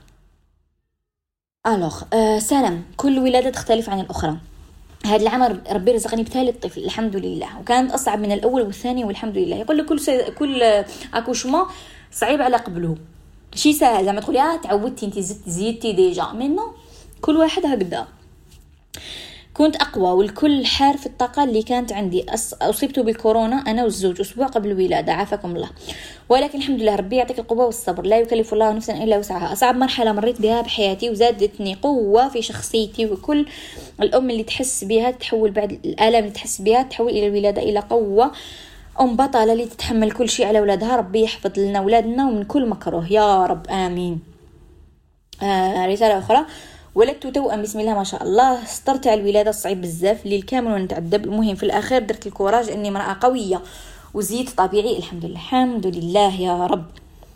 Speaker 2: الوغ آه سلام. كل ولاده تختلف عن الاخرى. هذا العام ربي رزقني بثالث طفل الحمد لله، وكانت اصعب من الاول والثاني والحمد لله. يقول لك كل سي... كل اكوشمون صعيب على قبله، شي ساهل زعما تقولي اه تعودتي انت زدتي زيدتي ديجا منو. كل واحد هكذا. كنت اقوى والكل حار في الطاقه اللي كانت عندي. اصبت بالكورونا انا والزوج اسبوع قبل الولاده عافاكم الله، ولكن الحمد لله ربي يعطيك القوه والصبر. لا يكلف الله نفسا الا وسعها. اصعب مرحله مريت بها بحياتي وزادتني قوه في شخصيتي. وكل الام اللي تحس بها تحول بعد الالم اللي تحس بها تحول الى الولاده الى قوه. ام بطله اللي تتحمل كل شيء على اولادها. ربي يحفظ لنا اولادنا ومن كل مكروه يا رب امين. آه رساله اخرى. ولدت توأم بسم الله ما شاء الله. استرت على الولاده صعيب بزاف للكامل ونتعذب. المهم في الاخير درت الكوراج اني امراه قويه وزيد طبيعي الحمد لله. الحمد لله يا رب.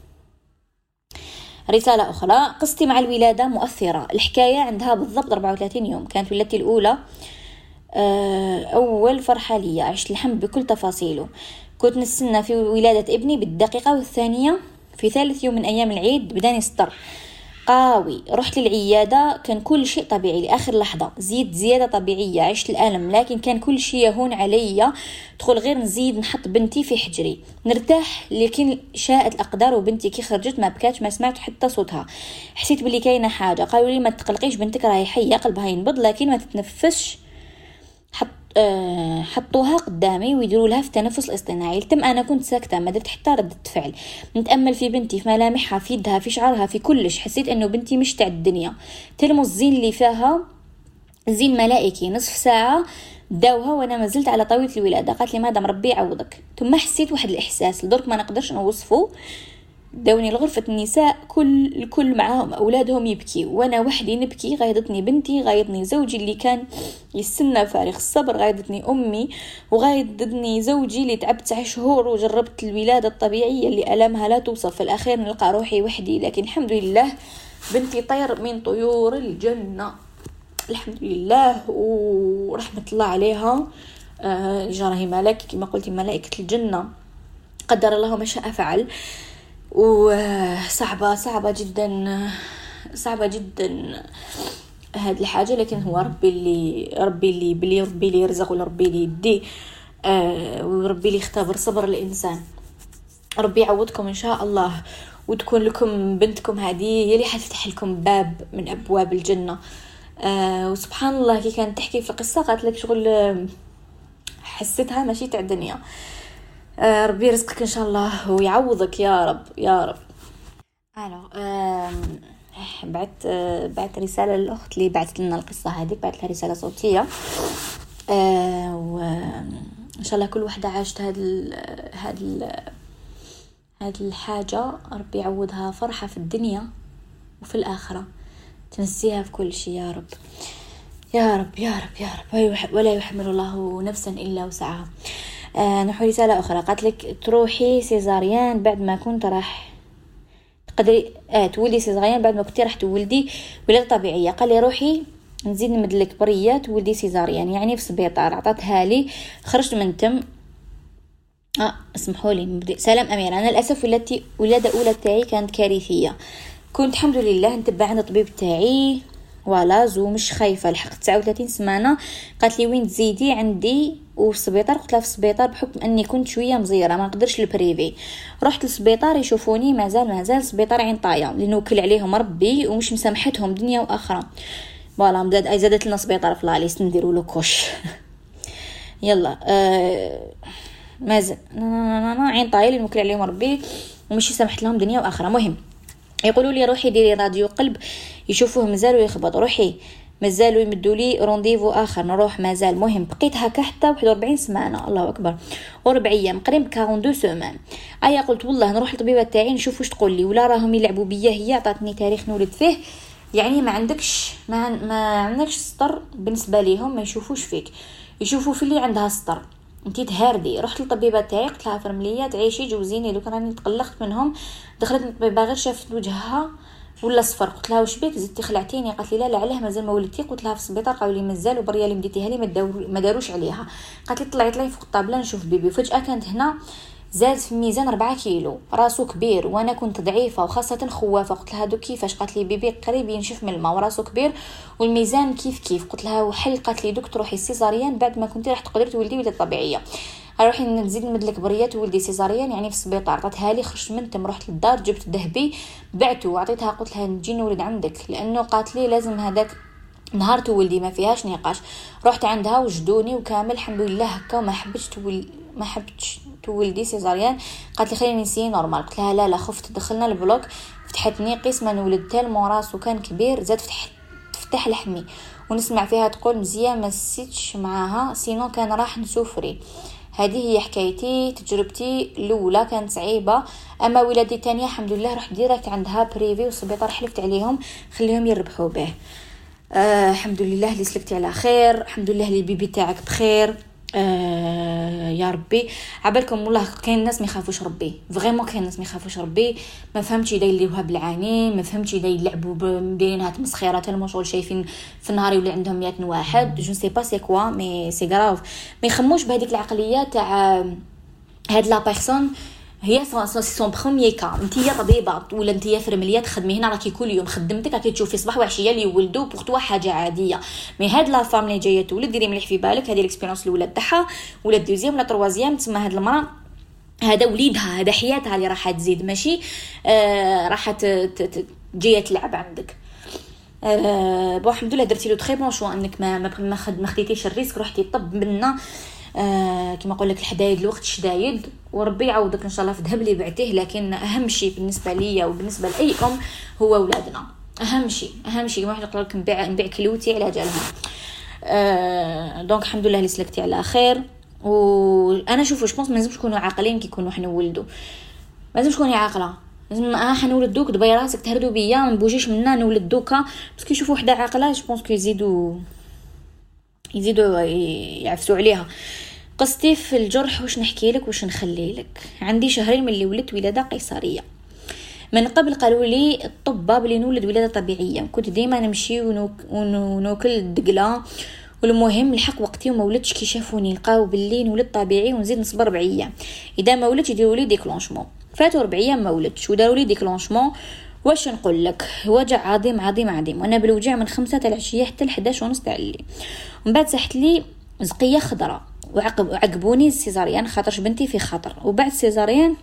Speaker 2: رساله اخرى. قصتي مع الولاده مؤثره. الحكايه عندها بالضبط أربعة وثلاثين يوم. كانت ولادتي الاولى اول فرحه لي. عشت الحمل بكل تفاصيله. كنت نستنى في ولاده ابني بالدقيقه، والثانيه في ثالث يوم من ايام العيد بداني سطر قاوي. رحت للعيادة كان كل شيء طبيعي لآخر لحظة. زيد زيادة طبيعية. عشت الألم لكن كان كل شيء يهون علي. دخل غير نزيد نحط بنتي في حجري نرتاح. لكن شاءت الأقدار وبنتي كي خرجت ما بكاتش ما سمعت حتى صوتها. حسيت بلي كاينة حاجة. قالوا لي ما تقلقيش بنتك راهي حية قلبها ينبض لكن ما تتنفسش. حط أه حطوها قدامي ويديروا لها في التنفس الاصطناعي. تم انا كنت ساكته ما درت حتى ردة فعل. نتامل في بنتي في ملامحها في يدها في شعرها في كلش. حسيت انه بنتي مش تاع الدنيا. تلمس الزين اللي فيها زين ملائكي. نصف ساعه داوها وانا ما زلت على طاوله الولاده. قالت لي مادام ربي يعوضك. ثم حسيت واحد الاحساس لدرك ما نقدرش نوصفه. داوني لغرفة النساء كل الكل معاهم أولادهم يبكي وأنا وحدي نبكي. غايضتني بنتي غايضني زوجي اللي كان يستنى فارغ الصبر. غايضتني أمي وغايضتني زوجي اللي تعبت تسع شهور وجربت الولادة الطبيعية اللي ألمها لا توصف. في الأخير نلقى روحي وحدي لكن الحمد لله بنتي طير من طيور الجنة الحمد لله ورحمة الله عليها. آه جراهي ملائكة كما قلت ملائكة الجنة. قدر الله ما شاء فعل. وصعبة صعبة جدا صعبة جدا هذه الحاجة لكن هو ربي اللي ربي اللي بلي ربي اللي يرزق وربي اللي يدي آه وربي اللي يختبر صبر الإنسان. ربي يعوضكم إن شاء الله وتكون لكم بنتكم هذه هي اللي حتفتح لكم باب من أبواب الجنة. آه وسبحان الله كي كانت تحكي في القصة قالت لك شغل حسيتها ماشي تاع الدنيا. آه ربي يرزقك ان شاء الله ويعوضك يا رب يا رب. الو آه بعت آه بعت رساله للاخت اللي بعثت لنا القصه هذه. بعت لها رساله صوتيه. آه وان شاء الله كل وحده عاشت هذه هذه هذه الحاجه ربي يعوضها فرحه في الدنيا وفي الاخره. تنسيها في كل شيء يا رب يا رب يا رب يا رب. ولا يحمل الله نفسا الا وسعها. آه نحو رسالة أخرى. قالت لك تروحي سيزاريان بعد ما كنت راح تقدري آه تولدي سيزاريان بعد ما كنتي راح تولدي ولادة طبيعية. قال لي روحي نزيد نمدلك بريات تولدي سيزاريان يعني في سبيطار. عطاتها لي خرجت من تم. اه اسمحوا لي. سلام أميرة. أنا للأسف ولادتي ولادة أولى تاعي كانت كارثية. كنت الحمد لله نتبع عند الطبيب تاعي ولا زو مش خايفه. لحقت تسعة وثلاثين سمانه. قالت لي وين تزيدي عندي وفي السبيطار. قلت لها في السبيطار بحكم اني كنت شويه مزيره ما نقدرش البريفي. رحت للسبيطار يشوفوني مازال مازال سبيطار عين طايه لانه وكل عليهم ربي ومش مسامحتهم دنيا واخره. فوالا مداد اي زادت لنا سبيطار في لاليس نديروا له كوش. يلا آه مازال عين طايه لانه وكل عليهم ربي ومش سامحت لهم دنيا واخره. مهم يقولوا لي روحي ديري راديو قلب يشوفوه مازال ويخبط. روحي مازالوا يمدوا لي رونديفو اخر نروح مازال. مهم بقيت هكا حتى واحد وأربعين سمانه الله اكبر وربع ايام قريب أربعة وأربعين سمان. ايا قلت والله نروح للطبيبه تاعي نشوف واش تقول لي ولا راهم يلعبوا بيا. هي عطاتني تاريخ نولد فيه يعني ما عندكش ما, ما عندكش سطر بالنسبه ليهم ما يشوفوش فيك يشوفوا في اللي عندها سطر. انتي تهاردي. رحت للطبيبه تاعي قلت لها فرمليه تعيشي جوزيني دوك راني تقلقت منهم. دخلت الطبيبه غير شافت وجهها ولا صفر. قلت لها واش بيك زدتي خلعتيني؟ قالت لي لا لا علاه مازال ما ولدتي. قلت لها في السبيطار قالوا لي مازال وبريه اللي مديتيها لي ما داروش عليها. قالت لي طلعي طلعي فوق الطابله نشوف بيبي. فجاه كانت هنا زاد في الميزان أربعة كيلو، راسو كبير وانا كنت ضعيفه وخاصه خوافه. قلت لها هادو كيفاش؟ قالت لي بيبي قريب ينشف من الماء وراسو كبير والميزان كيف كيف. قلت لها وحل؟ قالت لي دوك تروحي سيزاريان بعد ما كنتي راح تقدري تولدي ولاده طبيعيه. روحي نزيد نمد لك بريات ولدي سيزاريان يعني في السبيطار. عطاتها لي خرجت من تم رحت للدار جبت ذهبي بعته وعطيتها. قلت لها نجي نولد عندك لانه قالت لي لازم هذاك نهار تولدي ما فيهاش نقاش. رحت عندها وجدوني وكامل الحمد لله هكا وما حبتش تول ما حبتش تولدي سيزاريان. قالت لي خليني نسي نورمال. قلت لها لا لا خفت. دخلنا البلوك فتحتني قسمه نولد تالمو راسو كان كبير زاد فتح تفتح لحمي ونسمع فيها تقول مزيان ما نسيتش معاها سينو كان راح نسوفري. هذه هي حكايتي تجربتي الاولى كانت صعيبه. اما ولادي الثانيه الحمد لله رحت ديريكت عندها بريفي والسبيطار حلفت عليهم خليهم يربحوا به. آه الحمد لله اللي سلكتي على خير. الحمد لله اللي البيبي تاعك بخير. آه يا ربي. عبالكم والله كاين الناس ما يخافوش ربي فريمون كاين الناس ما يخافوش ربي. ما فهمتش يديروها بالعاني ما فهمتش يلعبوا بدينها تمسخيره تاع شغل شايفين في النهار يولي عندهم مية واحد جو سي با سي كوا مي سي غراف. ما يخموش بهذيك العقليه تاع هاد لا بيرسون هي سون بروميير كا. نتيا طبيبه ولا نتيا فرمليه تخدمي هنا راكي كل يوم خدمتك راكي تشوفي صباح وعشيه اللي يولدوا بوغتوا حاجه عاديه. مي هاد لا فام اللي جايه تولد ديري مليح في بالك هذه الاكسبيريونس الاولى تاعها ولا الدوزيام ولا التروازيام تسمى هاد المراه هذا وليدها هذا حياتها اللي راح تزيد ماشي آه راح جايه تلعب عندك. آه بو الحمد لله درتي لو تري بون شو انك ما ما ما خديتيش الريسك رحتي طب منا آه كما نقول لك الحدايد الوقت شدايد وربي يعوضك ان شاء الله في الذهب اللي بعتيه. لكن اهم شيء بالنسبه ليا وبالنسبه لاي ام هو اولادنا. اهم شيء اهم شيء ما واحد يقول لك نبيع نبيع كلوتي على جالها. آه دونك الحمد لله اللي سلكتي على خير. وانا شوفوا جو بونس ما لازمش نكونوا عاقلين كي يكونوا حنا نولدوا. ما لازمش تكوني عاقله لازم اه حنولد دوك دبي راسك تهردوا بيا ما نبوجيش منا نولد دوكا بس كي يشوفوا وحده عاقله جو بونس كي يزيدوا يزيدوا يعفسوا عليها. قصتي في الجرح واش نحكي لك واش نخلي لك. عندي شهرين من اللي ولدت ولاده قيصريه. من قبل قالوا لي الطباب اللي نولد ولاده طبيعيه. كنت ديما نمشي ونوكل الدقله والمهم الحق وقتي وما ولدتش. كي شافوني لقاو باللي نولد طبيعي ونزيد نصبر ربع ايام. اذا ما ولدتش يديروا لي ديكلونشمون. فاتوا ربع ايام ما ولدتش وداروا لي ديكلونشمون. واش نقول لك وجع عظيم عظيم عظيم وانا بالوجع من خمسة تاع العشيه حتى الحداش ونص تاع الليل. ومن بعد صحت لي زقيه خضراء وعقب عقبوني السيزاريان خاطرش بنتي في خطر. وبعد السيزاريان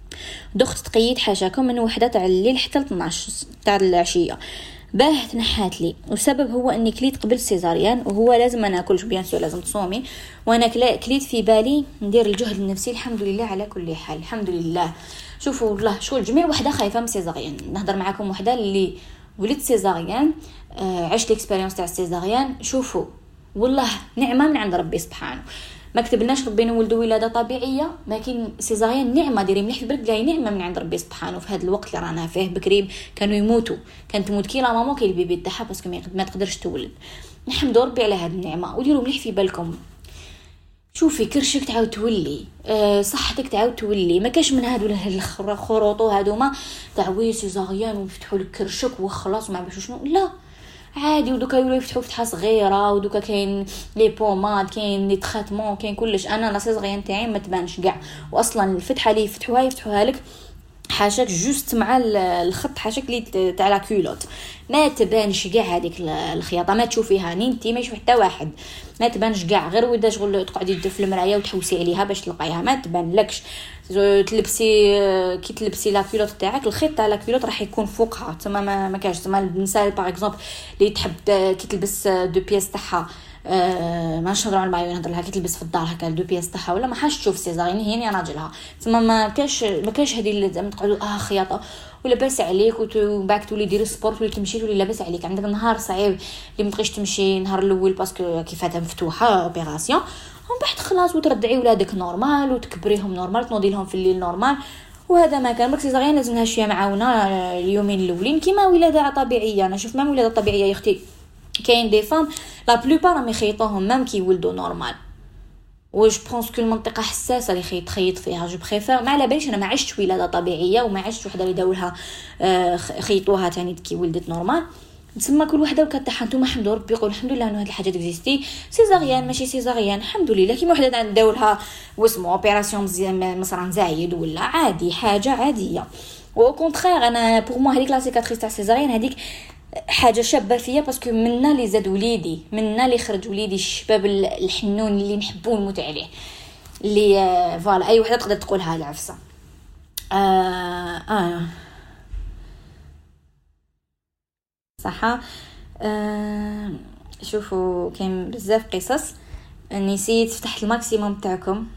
Speaker 2: دخت تقيد حاشاكم من وحده تاع الليل حتى اثناش تاع العشيه. باه تنحات لي والسبب هو اني كليت قبل السيزاريان وهو لازم ما ناكلش بيان سور لازم تصومي. وانا كليت في بالي ندير الجهد النفسي الحمد لله على كل حال الحمد لله. شوفوا والله شغل جميع وحده خايفه من السيزاريان. نهضر معكم وحده اللي ولدت سيزاريان آه عشت الاكسبيريونس تاع السيزاريان. شوفوا والله نعمه من عند ربي سبحانه. ما كتبناش ربي نولدوا ولاده طبيعيه لكن سيزاريان نعمه ديري مليح في بالك جاي نعمه من عند ربي سبحانه. في هذا الوقت اللي رانا فيه بكري كانوا يموتوا كانت تموت كي لا ماما كي البيبي تاعها باسكو ما تقدرش تولد. نحمدوا ربي على هذه النعمه وديروا مليح في بالكم. شوفي كرشك تعاود تولي أه صحتك تعاود تولي. ما كاش من هادو الخروط هادوما تاع وي سيزاريان ويفتحوا لك كرشك وخلاص وما عرفش شنو لا عادي. ودوكا يولوا يفتحوا فتحه صغيره ودوكا كاين لي بوماد كاين لي تريتمون كاين كلش. انا لا سيزاريان تاعي ما تبانش كاع واصلا الفتحه اللي يفتحوها يفتحوها لك حاشاك جوست مع الخط حاشاك لي تاع لا كولوت ما تبانش كاع هذيك الخياطه ما تشوفيها ني انت ما يشوف حتى واحد ما تبانش كاع غير ودا شغل تقعدي في المرايه وتحوسي عليها باش تلقايها ما تبان لكش. تلبسي كي تلبسي لا كولوت تاعك الخيط تاع لا كولوت راح يكون فوقها تما ما, ما كاش تما النساء باغ اكزومبل اللي تحب كي تلبس دو بياس تاعها أه ما نهضروا على المايو نهضر لها كي تلبس في الدار هكا دو بياس تاعها ولا ما حاش تشوف سيزارين هي راجلها تما ما كاش ما كاش هذه اللي تقعدوا اه خياطه ولاباس عليك ومن بعد تولي ديري سبورت ولا تمشي تولي لاباس عليك. عندك نهار صعيب اللي ما تقدريش تمشي نهار الاول باسكو كيفاتها مفتوحه اوبيراسيون ومن بعد خلاص وترضعي ولادك نورمال وتكبريهم نورمال تنوضي لهم في الليل نورمال. وهذا ما كان برك سيزارين لازمها شويه معاونه اليومين الاولين كيما ولاده طبيعيه. انا شوف ما ولاده طبيعيه يا اختي كاين دي فام لا بلوبار راهم يخيطوهم مام كي يولدوا نورمال واش بونس كل منطقه حساسه اللي خيط خيط فيها. جو بريفير ما على باليش انا ما عشت ولاده طبيعيه وما عشت وحده اللي داولها خيطوها ثاني كي ولدت نورمال. تسمى كل وحده وكتاعها. نتوما الحمد لله ربي يقول الحمد لله انه هاد الحاجه اكزيستي. سيزاريان ماشي سيزاريان الحمد لله. كيما وحده داولها واسمو اوبيراسيون مزيان مصران زايد ولا عادي حاجه عاديه. او كونترير انا بور مو هذيك لا سيكاتريس تاع سيزاريان هذيك حاجه شابه فيا باسكو منا اللي زاد وليدي منا اللي خرج وليدي الشباب الحنون اللي نحبو ونموت عليه اللي فوالا اي وحده تقدر تقولها العفسه. آه آه صح. آه شوفوا كاين بزاف قصص نسيت فتحت الماكسيموم تاعكم.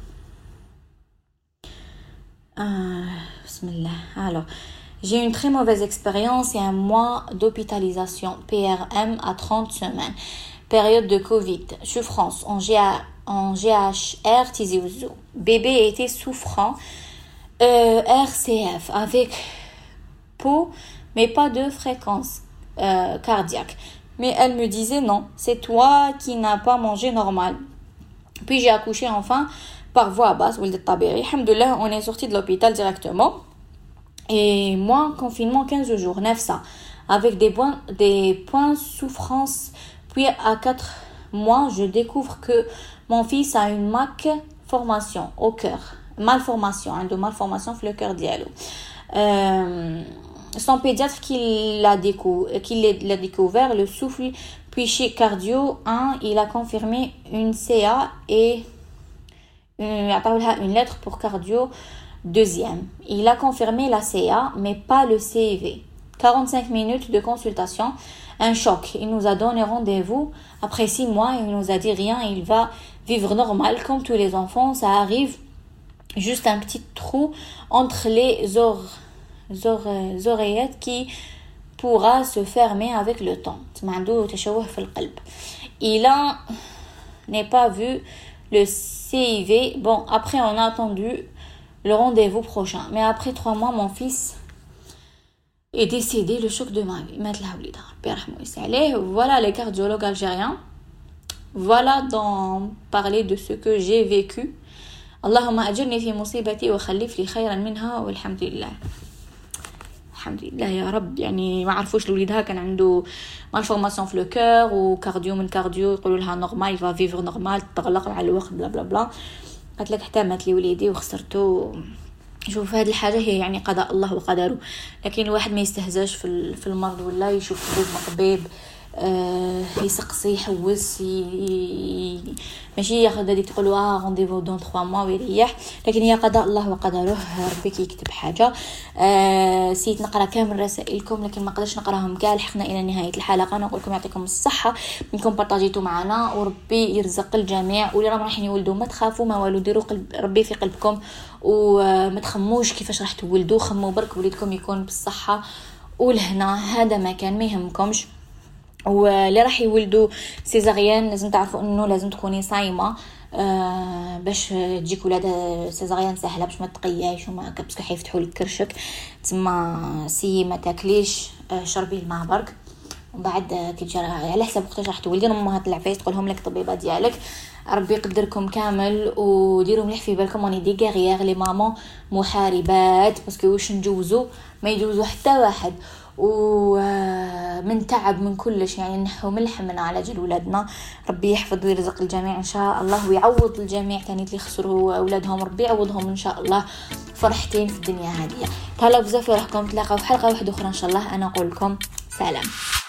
Speaker 2: آه بسم الله. alors j'ai une très mauvaise expérience et un mois d'hospitalisation P R M à trente semaines, période de Covid, souffrance en, G A, en G H R Tizi Ouzou. Bébé était souffrant euh, R C F avec peau mais pas de fréquence euh, cardiaque. Mais elle me disait non, c'est toi qui n'as pas mangé normal. Puis j'ai accouché enfin par voie basse, alhamdoulilah, on est sorti de l'hôpital directement. Et moi, confinement quinze jours, neuf ça, avec des points, des points souffrance. Puis à quatre mois, je découvre que mon fils a une malformation au cœur. Malformation, hein, de malformation sur le cœur dialo. Euh, son pédiatre qui l'a, décou- qui l'a découvert, le souffle, puis chez cardio un, il a confirmé une C A et une, une lettre pour cardio. Deuxième, il a confirmé la C A, mais pas le C I V. quarante-cinq minutes de consultation, un choc. Il nous a donné rendez-vous. Après six mois, il nous a dit rien, il va vivre normal comme tous les enfants. Ça arrive, juste un petit trou entre les or- or- oreillettes qui pourra se fermer avec le temps. Il a n'est pas vu le C I V. Bon, après on a attendu le rendez-vous prochain. Mais après trois mois, mon fils est décédé. Le choc de ma vie. Voilà les cardiologues algériens. Voilà d'en parler de ce que j'ai vécu. Allahumma ajirni fi musibati wa khallif li khayran minha walhamdulillah. alhamdulillah يا رب. يعني ما عرفوش الوليدها كان عنده malformation في le cœur وكارديو من كارديو يقولوا لها نورمال va vivre normal تغلق مع الوقت بلا بلا بلا. قالت لك حتى مات لي وليدي وخسرته. شوف هذه الحاجه هي يعني قضاء الله وقدره. لكن الواحد ما يستهزاش في في المرض ولا يشوف دوز طبيب آه يسقسي يحوس ي... ماشي ياخذ هذيك تقول اه رونديفو دون ثلاثة موا ويريح. لكن هي قضاء الله وقدره. ربي كيكتب حاجه. آه سيت نقرا كامل رسائلكم لكن ما قدرش نقراهم كاع. لحقنا الى نهايه الحلقه. نقول لكم يعطيكم الصحه انكم بارطاجيتوا معنا وربي يرزق الجميع. واللي راهم رايحين يولدوا ما تخافوا ما والو ديروا قلب ربي في قلبكم وما تخموش كيفاش راح تولدوا. خموا برك وليدكم يكون بالصحه والهنا. هذا ما كان ما يهمكمش. واللي راح يولدوا سيزاريان لازم تعرفوا انه لازم تكوني صايمه آه باش تجيك ولاده سيزاريان سهله باش ما تقياش وما باسكو حيفتحوا لك كرشك. تما سي ما تاكليش آه شربي الماء برك. ومن بعد كي تجي على حسب وقتاش راح تولدي امهات العفايس تقولهم لك الطبيبه ديالك. ربي يقدركم كامل وديروا مليح في بالكم. اني دي غير لي مامون محاربات باسكو واش نجوزوا ما يجوزوا حتى واحد. ومن تعب من كلش يعني نحو ملح من على جل ولادنا. ربي يحفظ ويرزق الجميع ان شاء الله ويعوض الجميع ثاني اللي خسروا اولادهم. ربي يعوضهم ان شاء الله فرحتين في الدنيا هذه. تهلاو بزاف وراكم تلاقاو في حلقه واحده اخرى ان شاء الله. انا اقول لكم سلام.